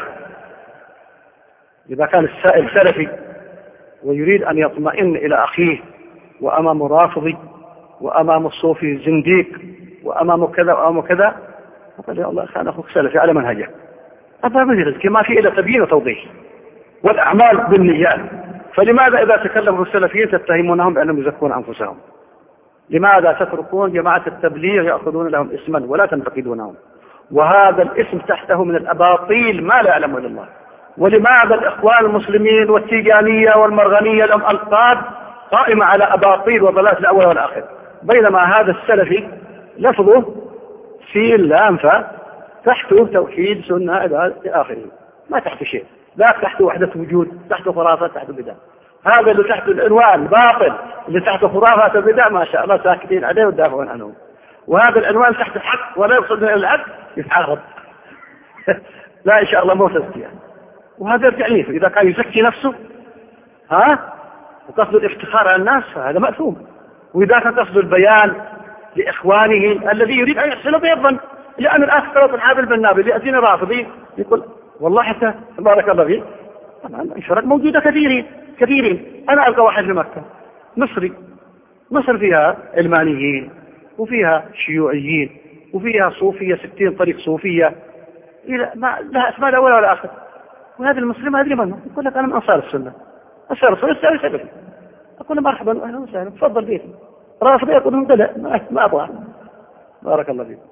إذا كان السائل سلفي ويريد أن يطمئن إلى أخيه وأمام رافضي وأمام الصوفي زنديق وأمام كذا وأمام كذا، فقال يا الله كان أخوك سلفي على منهجه، هذا من رزق ما في إلا تبيين وتوضيح، والأعمال بالنيات. فلماذا إذا تكلموا السلفيين تتهمونهم بأنهم يزكون أنفسهم؟ لماذا تتركون جماعة التبليغ يأخذون لهم اسما ولا تنتقدونهم؟ وهذا الاسم تحته من الأباطيل ما لا يعلمه إلا الله. ولماذا الإخوان المسلمين والتيجانية والمرغنية لهم ألقاب قائمة على أباطيل وضلالات الأول والآخر، بينما هذا السلفي لفظه سين لام فاء تحته توحيد سنة إلى آخره، ما تحته شيء، لا تحته وحدة وجود، تحته خرافات، تحته بدع. هذا اللي تحته العنوان باطل، اللي تحته خرافات وبدع ما شاء الله ساكتين عليه ودافعون عنه، وهذا العنوان تحت الحق ولا يقصد إلى الحق يتعارض. لا إن شاء الله مو تزكية، وهذا التعنيف. إذا كان يزكي نفسه ها وقصد الافتخار على الناس فهذا مأثوم، وإذا كان قصد البيان لإخوانه الذي يريد أن يحسن بيضا، لأن الآن اختلط الحابل بالنابل يأتيني رافضي يقول والله حتى بارك الله فيه طبعا الشرك موجودة كثيرين كثيرين. أنا ألقى واحد في مكة مصري، مصر فيها علمانيين وفيها شيوعيين وفيها صوفية ستين طريق صوفية ما لها اسماء لا أول ولا آخر، وهذا المسلم هذه منه يقول لك أنا من أنصار السنة، أنصار السنة السنة سبب، أقول مرحبا أهلا وسهلا تفضل بيتي، رافضي يقول لهم لا ما, ما أبغى. بارك الله فيك.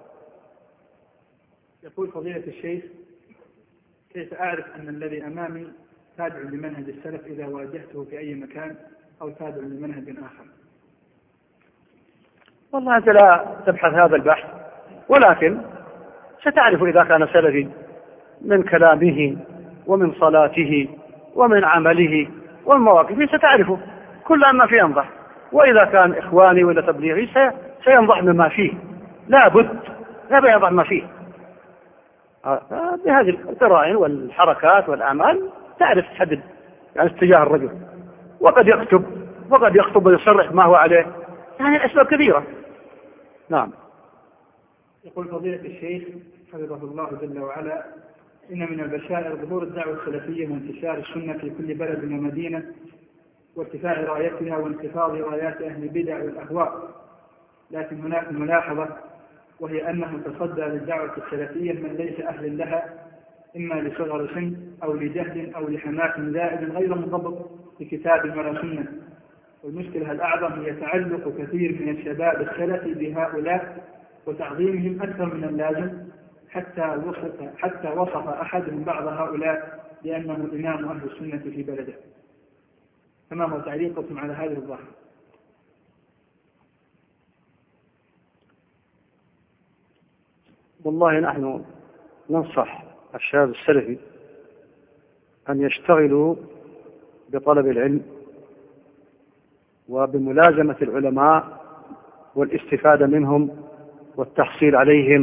يقول فضيلة الشيخ: كيف أعرف أن الذي أمامي تابع لمنهج السلف إذا واجهته في أي مكان أو تابع لمنهج آخر؟ والله أنت لا تبحث هذا البحث، ولكن ستعرف إذا كان سلفي من كلامه ومن صلاته ومن عمله ومن مواقفه، ستعرفه كل ما فيه ينضح. وإذا كان إخواني ولا تبليغي سينضح مما فيه، لا بد لا ينضح ما فيه. بهذه القرائن والحركات والأعمال تعرف تحدد يعني اتجاه الرجل، وقد يكتب وقد يخطب ويصرح ما هو عليه، يعني الأسباب كبيرة. نعم. يقول فضيلة الشيخ حفظه الله جل وعلا: إن من البشائر ظهور الدعوة السلفية وانتشار السنة في كل بلد ومدينة وارتفاع رايتها وانخفاض رايات أهل البدع والأهواء، لكن هناك ملاحظة وهي أنه تصدى للدعوة السلفية من ليس أهل لها إما لصغر سن أو لجهل أو لحماس زائد غير منضبط بكتاب ولا سنة. والمشكلة الأعظم هي تعلق كثير من الشباب السلفي بهؤلاء وتعظيمهم أكثر من اللازم، حتى وصف, حتى وصف أحدهم بعض هؤلاء بأنه إمام أهل السنة في بلده. فما هو تعليقكم على هذه الظاهرة؟ والله نحن ننصح الشباب السلفي أن يشتغلوا بطلب العلم وبملازمة العلماء والاستفادة منهم والتحصيل عليهم،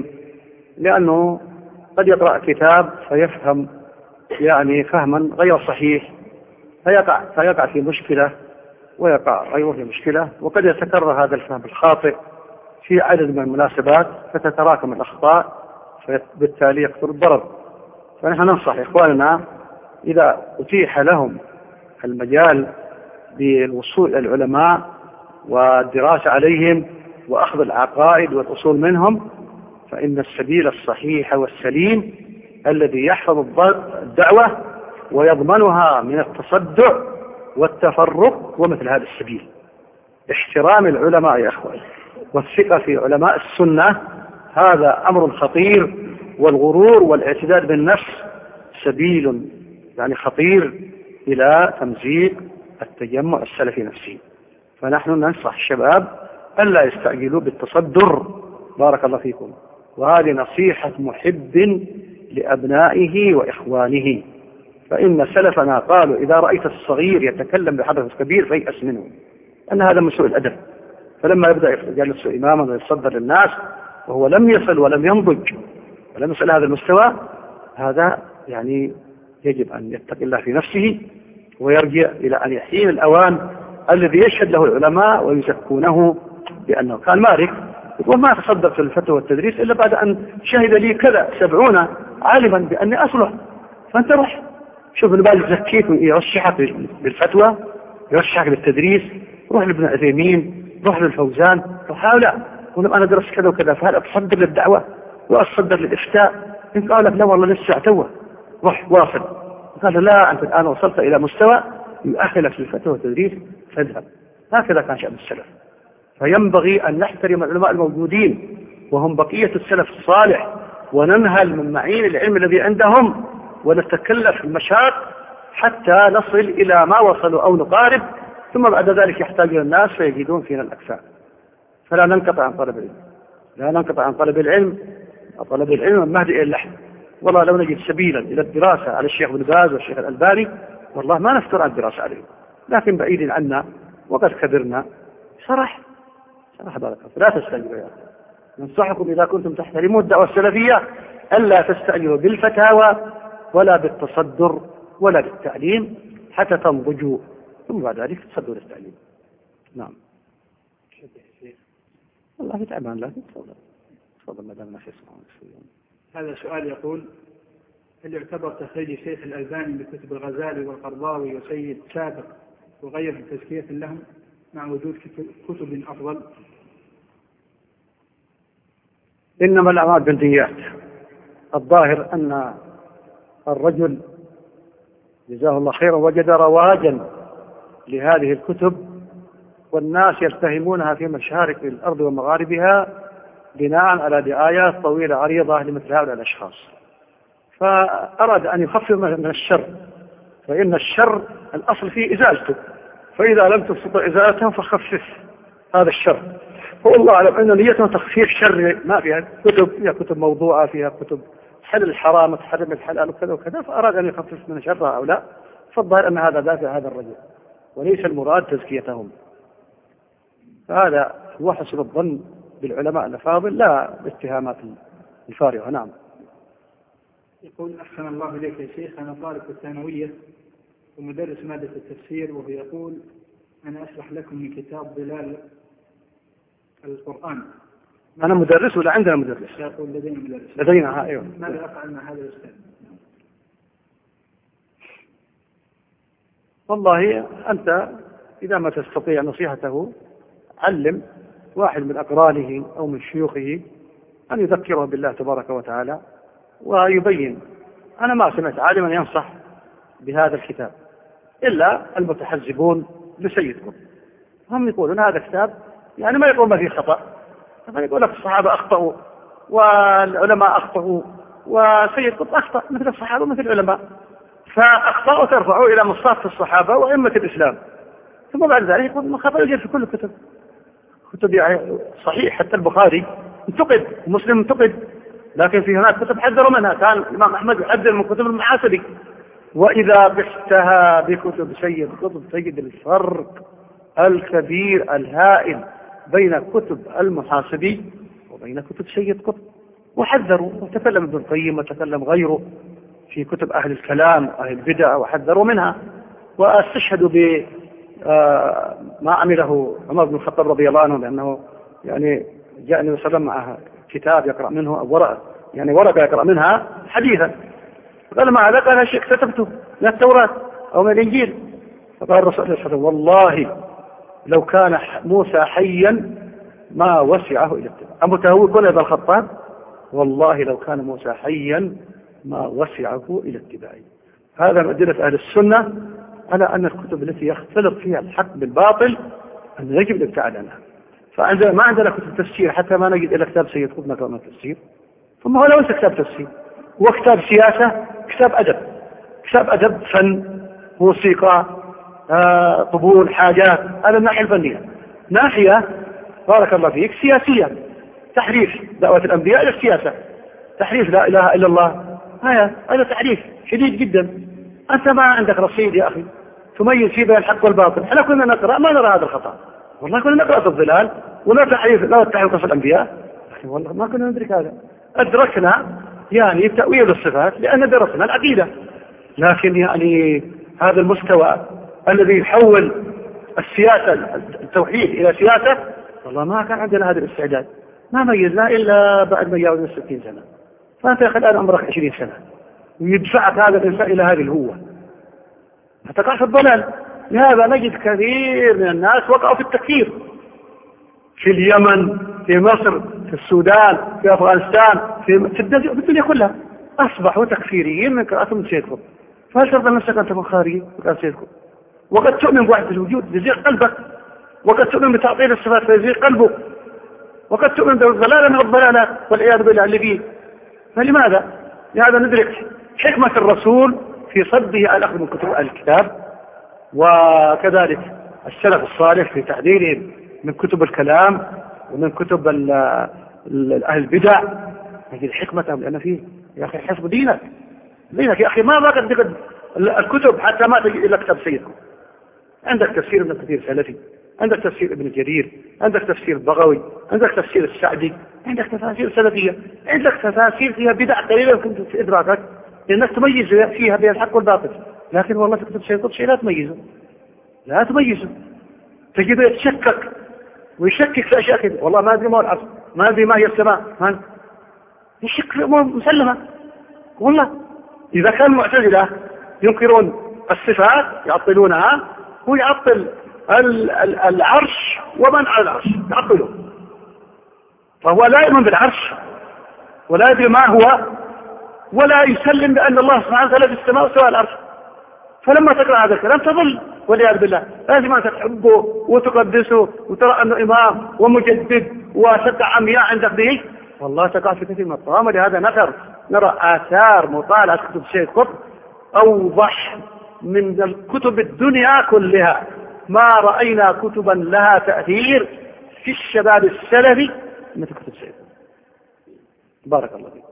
لأنه قد يقرأ كتاب فيفهم يعني فهما غير صحيح فيقع, فيقع في مشكلة ويقع غيره في مشكلة، وقد يتكرر هذا الفهم الخاطئ في عدد من المناسبات فتتراكم الأخطاء فبالتالي يكثر الضرر. فنحن ننصح إخواننا إذا أتيح لهم المجال بالوصول إلى العلماء والدراسة عليهم وأخذ العقائد والأصول منهم، فإن السبيل الصحيح والسليم الذي يحفظ الدعوة ويضمنها من التصدع والتفرق ومثل هذا السبيل. احترام العلماء يا أخوان والثقة في علماء السنة هذا أمر خطير، والغرور والاعتداد بالنفس سبيل يعني خطير إلى تمزيق التجمع السلفي نفسه. فنحن ننصح الشباب ألا يستعجلوا بالتصدر بارك الله فيكم، وهذه نصيحة محب لأبنائه وإخوانه، فإن سلفنا قالوا إذا رأيت الصغير يتكلم بحدث كبير فيأس منه، أن هذا من سوء الأدب. فلما يبدأ يجلس إماما ويتصدر للناس وهو لم يصل ولم ينضج ولم يصل هذا المستوى، هذا يعني يجب أن يتقي الله في نفسه ويرجع إلى أن يحين الأوان الذي يشهد له العلماء ويزكونه بأنه كان مالك وما تصدق في الفتوى والتدريس إلا بعد أن شهد لي كذا سبعون عالما بأني أصلح. فأنت روح شوف البال يزكيك يرشحك بالفتوى يرشحك بالتدريس، روح لابن عثيمين روح للفوزان روح هؤلاء ولما أنا درست كذا وكذا فهل أتصدر للدعوة وأتصدر للإفتاء؟ إن قال لك لا والله لسه توه روح واصل، قال لا أنت الآن وصلت إلى مستوى يؤهلك للفتوى والتدريس فاذهب. هكذا كان شأن السلف. فينبغي أن نحترم العلماء الموجودين وهم بقية السلف الصالح وننهل من معين العلم الذي عندهم ونتكلف المشاق حتى نصل إلى ما وصلوا أو نقارب، ثم بعد ذلك يحتاج الناس فيجدون فينا الأكفاء. فلا ننقطع عن طلب العلم، لا ننقطع عن طلب العلم. طلب العلم من مهد إلى اللحم. والله لو نجد سبيلا إلى الدراسة على الشيخ بن باز والشيخ الألباني والله ما نفتر عن الدراسة عليهم، لكن بعيد عنا وقد كبرنا. صراحة صراحة بارك الله لا تستعجلوا يا أخي. ننصحكم إذا كنتم تحترمون الدعوة السلفية ألا تستعجلوا بالفتاوى ولا بالتصدر ولا بالتعليم حتى تنضجوا، ثم بعد ذلك تصدروا للتعليم. نعم. والله تعبان لكن تفضل تفضل مدام نفسه. هذا سؤال يقول: هل يعتبر تخريج الشيخ الألباني لكتب الغزالي والقرضاوي وسيد سابق وغيرهم تزكية لهم مع وجود كتب أفضل؟ إنما الأعمال بالنيات. الظاهر أن الرجل جزاه الله خيرا وجد رواجا لهذه الكتب والناس يتهمونها في مشارق الأرض ومغاربها بناء على دعايات طويلة عريضة لمثل هؤلاء الأشخاص، فأراد أن يخفف من الشر، فإن الشر الأصل فيه إزالته، فإذا لم تستطع إزالته فخفف هذا الشر. والله أعلم أن نيته تخفيف شر ما فيها كتب، فيها كتب موضوعة، فيها كتب حل الحرام وتحرم الحلال وكذا وكذا، فأراد أن يخفف من شر هؤلاء. فالظاهر أن هذا دافع هذا الرجل وليس المراد تزكيتهم. فهذا هو حسن الظن بالعلماء الأفاضل لا الاتهامات الفارغة. نعم. يقول: أحسن الله إليك يا شيخ، أنا طالب في الثانوية ومدرس مادة التفسير، وهو يقول: أنا أشرح لكم من كتاب ظلال القرآن. أنا مدرس ولا عندنا مدرس؟ يقول لدينا مدرس. لدينا أيوه. ماذا أفعل مع هذا الأستاذ؟ والله أنت إذا ما تستطيع نصيحته علم واحد من أقرانه أو من شيوخه أن يذكره بالله تبارك وتعالى ويبين أنا ما سمعت عالما ينصح بهذا الكتاب إلا المتحزبون لسيد قطب. هم يقولون هذا كتاب يعني ما يقول ما فيه خطأ، يقول لك الصحابة أخطأوا والعلماء أخطأوا وسيد قطب أخطأ مثل الصحابة مثل العلماء، فأخطأوا ترفعوا إلى مصاف الصحابة وأئمة الإسلام. ثم بعد ذلك يقول ما خطأ يوجد في كل الكتب، كتب يعني صحيح حتى البخاري انتقد ومسلم انتقد، لكن في هناك كتب حذروا منها. كان الإمام أحمد يحذر من كتب المحاسبي، وإذا قستها بكتب سيد قطب تجد الفرق الكبير الهائل بين كتب المحاسبي وبين كتب سيد قطب. وحذروا، وتكلم ابن القيم وتكلم غيره في كتب أهل الكلام وأهل البدع وحذروا منها. واستشهدوا ب ما عمله عمر بن الخطاب رضي الله عنه، لأنه يعني جاء النبي صلى الله عليه وسلم معه كتاب يقرأ منه أو ورقة، يعني ورقة يقرأ منها حديثا، قال ما هذا؟ قال شيء كتبته من التوراة أو من الإنجيل. فقال الرسول صلى الله عليه وسلم والله لو كان موسى حيا ما وسعه إلى اتباعه. أبو تهوي كل هذا الخطاب والله لو كان موسى حيا ما وسعه إلى اتباعه. هذا من أدلة أهل السنة على أن الكتب التي يختلط فيها الحق بالباطل أن يجب الابتعاد عنها. فعندنا ما عندنا كتب تفسير حتى ما نجد إلا كتاب سيد قطب نقرأ من التفسير، ثم هو ليس كتاب تفسير، هو كتاب سياسة، كتاب أدب، كتاب أدب فن موسيقى آه، طبول حاجات. هذا الناحية الفنية. ناحية بارك الله فيك سياسية، تحريف دعوة الأنبياء إلى السياسة، تحريف لا إله إلا الله، هذا هذا تحريف شديد جدا. أنت ما عندك رصيد يا أخي تميز فيه بين الحق والباطل. احنا كنا نقرأ ما نرى هذا الخطأ، والله كنا نقرأ في الظلال ولا تحريف لا تحريف قصص الأنبياء، لكن والله ما كنا ندرك هذا. أدركنا يعني تأويل الصفات لأن درسنا العقيدة، لكن يعني هذا المستوى الذي يحول السياسة التوحيد إلى سياسة، والله ما كان عندنا هذا الاستعداد، ما ميزنا إلا بعد ما جاوزنا ستين سنة. فأنت يا أخي الآن عمرك عشرين سنة ويدفعك هذا الإنسان إلى هذه الهوة، فتقع في الضلال. لهذا نجد كثير من الناس وقعوا في التكفير في اليمن، في مصر، في السودان، في أفغانستان، في, في الدنيا كلها أصبحوا تكفيريين من قراءتهم سيد قطب. فهل ترضى نفسك أن تكون خارجي وقال سيد قطب؟ وقد تؤمن بوحدة الوجود يزيغ قلبك، وقد تؤمن بتعطيل الصفات فيزيغ قلبك، وقد تؤمن بالضلال من الضلالات والعياذ بالله اللي فيه. فلماذا؟ لهذا ندرك حكمة الرسول في صده على الأخذ من كتب الكتاب، وكذلك السلف الصالح في تعديلهم من كتب الكلام ومن كتب أهل البدع. نجد حكمتهم لأن فيه يا أخي حفظ دينك دينك يا أخي. ما ما قد تقد الكتب حتى ما تجد إلا كتاب سيدكم. عندك تفسير ابن كثير سلفي، عندك تفسير ابن جرير، عندك تفسير البغوي، عندك تفسير السعدي، عندك تفاسير سلفية، عندك تفاسير فيها بدع قليلة يمكن في إدراكك لأنك تميز فيها بين الحق والباطل. لكن والله في كتب سيد قطب شيء لا تميزه، لا تميزه، تجده يتشكك ويشكك في أشياء كذا. والله ما أدري ما هو العرش، ما أدري ما هي السماء، ما يشك في أمور مسلمة. والله إذا كان المعتزلة ينكرون الصفات يعطلونها، هو يعطل العرش ومن على العرش يعطله، فهو لا يؤمن بالعرش ولا يدري ما هو ولا يسلم بأن الله سبحانه وتعالى في السماء وسوى العرش. فلما تقرأ هذا الكلام تضل والعياذ بالله. لازم أن تحبه وتقدسه وترى أنه إمام ومجدد وشتى عمياء عندك به، والله تقع في كثير من الطعام. لهذا نقر نرى آثار مطالعة كتب سيد قطب أوضح من الكتب الدنيا كلها. ما رأينا كتبا لها تأثير في الشباب السلفي مثل كتب سيد قطب. بارك الله فيك.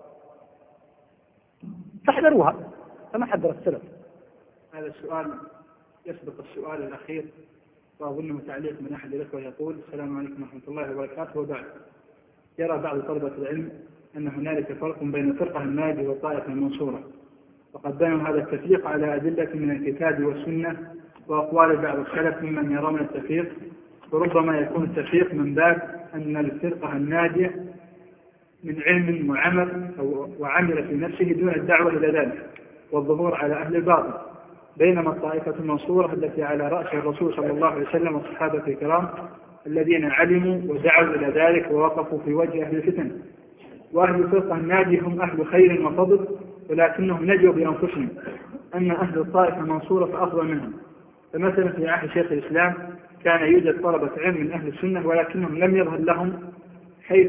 فاحذروها كما حذر السلف. هذا السؤال يسبق السؤال الأخير، وأظن متعلق من أحد الأخوة يقول: السلام عليكم ورحمة الله وبركاته. وبعد، يرى بعض طلبة العلم أن هنالك فرق بين الفرقة الناجية والطائفة المنصورة، وقد بينوا هذا التفريق على أدلة من الكتاب والسنة وأقوال بعض السلف ممن يرون التفريق، وربما يكون التفريق من باب أن الفرقة الناجية من علم وعمل وعمل في نفسه دون الدعوة إلى ذلك والظهور على أهل الباطل، بينما الطائفة المنصورة التي على رأس الرسول صلى الله عليه وسلم والصحابة الكرام الذين علموا ودعوا إلى ذلك ووقفوا في وجه أهل الفتن. وأهل الفرقة الناجية هم أهل خير وفضل ولكنهم نجوا بأنفسهم أن أهل الطائفة المنصورة فأفضل منهم. فمثلا في عهد شيخ الإسلام كان يوجد طلبة علم من أهل السنة ولكنهم لم يظهر لهم، حيث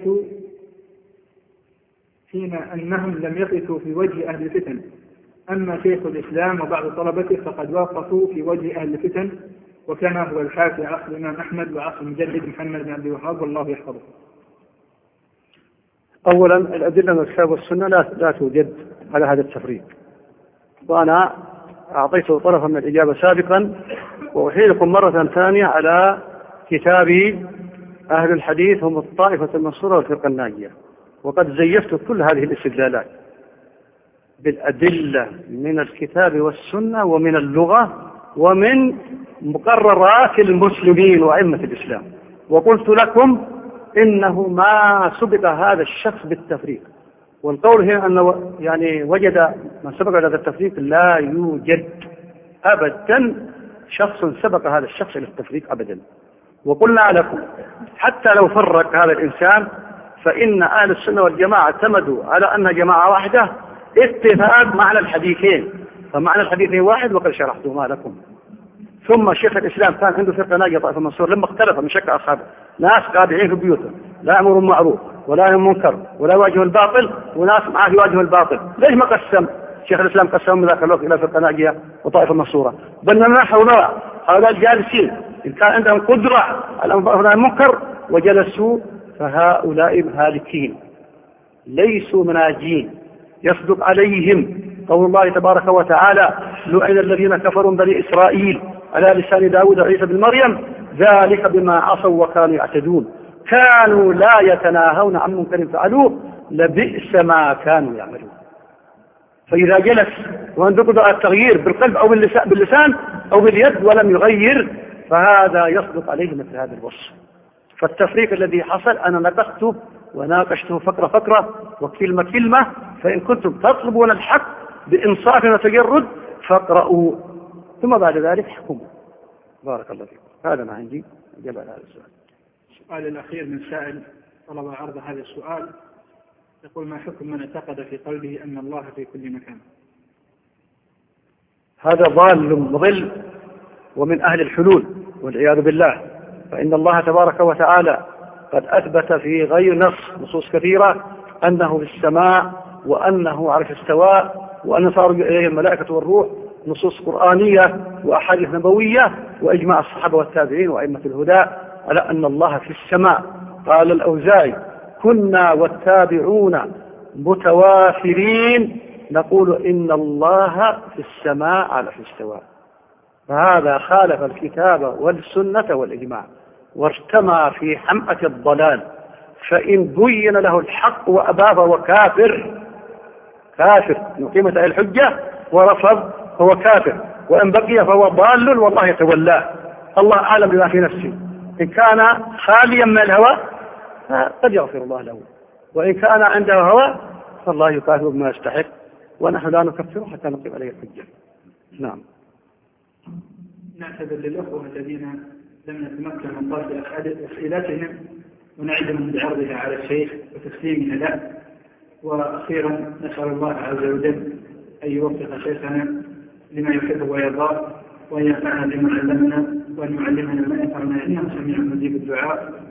حين أنهم لم يقفوا في وجه أهل الفتن. أما شيخ الإسلام وبعض طلبته فقد وقفوا في وجه أهل الفتن، وكما هو الحال في عصر الإمام أحمد وعصر المجدد محمد بن عبد الوهاب والله يحفظه. أولا الأدلة من الكتاب والسنة لا لا توجد على هذا التفريق، وأنا أعطيت طرفا من الإجابة سابقا، وأحيلكم مرة ثانية على كتاب أهل الحديث هم الطائفة المنصورة والفرقة الناجية، وقد زيفت كل هذه الاستدلالات بالأدلة من الكتاب والسنة ومن اللغة ومن مقررات المسلمين وأئمة الإسلام، وقلت لكم إنه ما سبق هذا الشخص بالتفريق، والقول هنا أنه يعني وجد من سبق هذا التفريق لا يوجد أبدا شخص سبق هذا الشخص إلى التفريق أبدا. وقلنا لكم حتى لو فرق هذا الإنسان فإن أهل السنة والجماعة اعتمدوا على أنها جماعة واحدة اتفاق معنى الحديثين، فمعنى الحديثين واحد وقد شرحتهما لكم. ثم شيخ الإسلام كان عنده فرقة ناجية طائفة منصور لما اختلف من شك أصحابه، ناس قاعدين في بيوتهم لا يأمرون بالمعروف ولا ينهون عن المنكر ولا يواجهون الباطل، وناس معاه يواجهون الباطل. ليش ما قسم شيخ الإسلام قسمهم من ذاك الوقت إلى فرقة ناجية وطائفة منصورة؟ بل نحو نرى هؤلاء الجالسين إن كان عندهم قدرة على الأمر المنكر وجلسوا فهؤلاء هالكين ليسوا مناجين، يصدق عليهم قول الله تبارك وتعالى: لعن الذين كفروا من بني إسرائيل على لسان داود وعيسى بن مريم ذلك بما عصوا وكانوا يعتدون كانوا لا يتناهون عن منكر فعلوه لبئس ما كانوا يعملون. فإذا جلس وعنده قدرة على التغيير بالقلب أو باللسان أو باليد ولم يغير فهذا يصدق عليه مثل هذا الوصف. فالتفريق الذي حصل أنا نقشته وناقشته فقرة فقرة وكلمة كلمة، فإن كنتم تطلبون الحق بإنصاف وتجرد فاقرأوا ثم بعد ذلك حكموا. بارك الله فيكم. هذا ما عندي إجابة على هذا السؤال. السؤال الأخير من سائل طلب عرض هذا السؤال، يقول: ما حكم من اعتقد في قلبه أن الله في كل مكان؟ هذا ضال مضل ومن أهل الحلول والعياذ بالله، فإن الله تبارك وتعالى قد أثبت في غير نص نصوص كثيرة أنه في السماء وأنه على الاستواء وأن صار إليه الملائكة والروح، نصوص قرآنية وأحاديث نبوية وإجماع الصحابة والتابعين وأئمة الهدى على أن الله في السماء. قال الأوزاعي: كنا والتابعون متوافرين نقول إن الله في السماء على الاستواء. فهذا خالف الكتاب والسنة والإجماع وارتمى في حمأة الضلال، فإن بين له الحق وأبى فهو كافر كافر نقيمة الحجة ورفض فهو كافر، وإن بقي فهو ضال والله يتولاه. الله أعلم بما في نفسه، إن كان خاليا من الهوى فقد يغفر الله له، وإن كان عنده هوى فالله يكافئ بما يستحق، ونحن لا نكفره حتى نقيم عليه الحجة. نعم. نعتذر للأخوة الذين لم نتمكن من طرح أسئلتهم ونعدهم بعرضها على الشيخ وتسليمها له. وأخيرا نسأل الله عز وجل أن يوفق شيخنا لما يحبه ويرضاه، وأن ينفعنا بما علمنا، وأن يعلمنا ما ينفعنا، إنه سميع مجيب الدعاء.